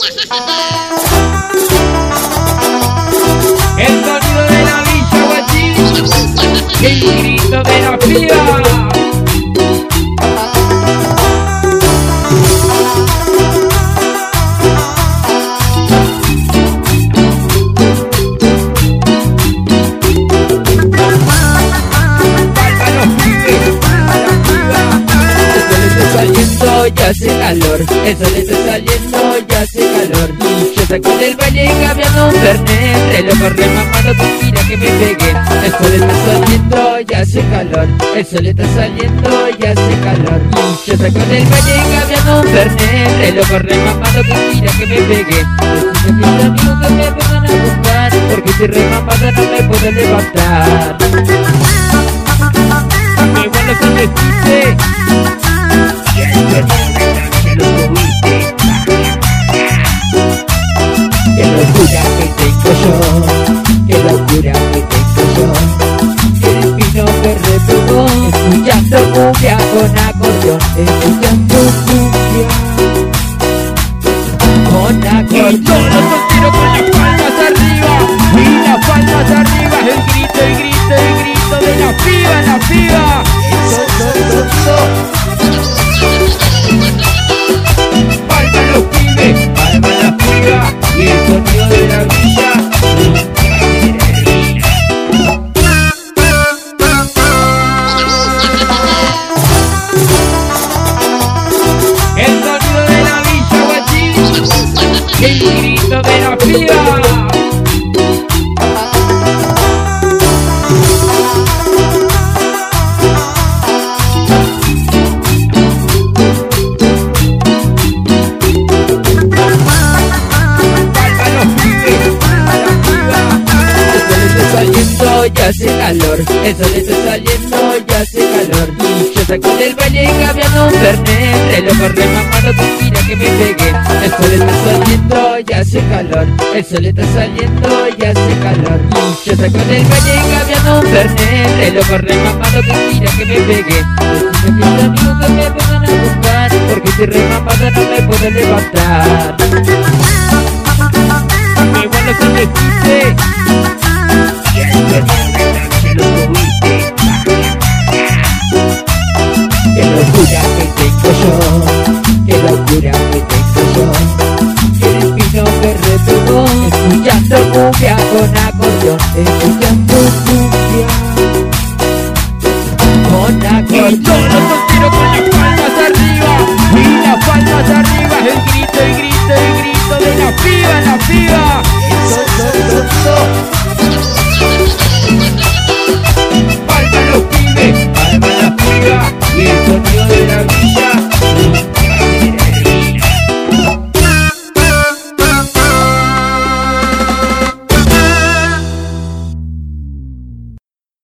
El sonido de la Villa Guachín, el grito de la piba. Ya hace calor, el sol está saliendo, ya hace calor. Yo saco del valle cambiando un fernet, te lo corre mamando tu gira que me pegué. El sol está saliendo, ya hace calor, el sol está saliendo, ya hace calor. Yo saco del valle cambiando un fernet, te lo corre mamando tu gira que me pegué. Decime mis amigos que me pongan a buscar, porque si remamada no me puedo levantar. Me vuelvo con el chiste. Qué locura que tengo yo, qué locura que tengo yo. El pino que repegó, escuchando cumbia con acordeón, escuchando cumbia con acordeón. Y todos los solteros con las palmas arriba, y las palmas arriba, el grito, el grito, el grito de la piba, la piba. Palma los pibes, palma la piba, y el sonido de la villa. El sonido de la Villa Guachín, el grito de la piba. Ya hace calor, el sol está saliendo, ya hace calor. Yo saco del valle cambiando un fernet, te lo corre mamando tu gira que me pegué. El sol está saliendo, ya hace calor, el sol está saliendo, ya hace calor. Yo saco del valle cambiando un fernet, te lo corre mamando tu gira que me pegué. Decime mis amigos que me pongan a buscar, porque si remamada no me puedo levantar. Me vuelvo con el chiste. Qué locura que tengo yo, qué locura que tengo yo. El pino que repegó, escuchando cumbia con acordeón, escuchando cumbia con acordeón. Y todos los solteros con las palmas arriba, y las palmas arriba, el grito, el grito, el grito de la piba, la piba.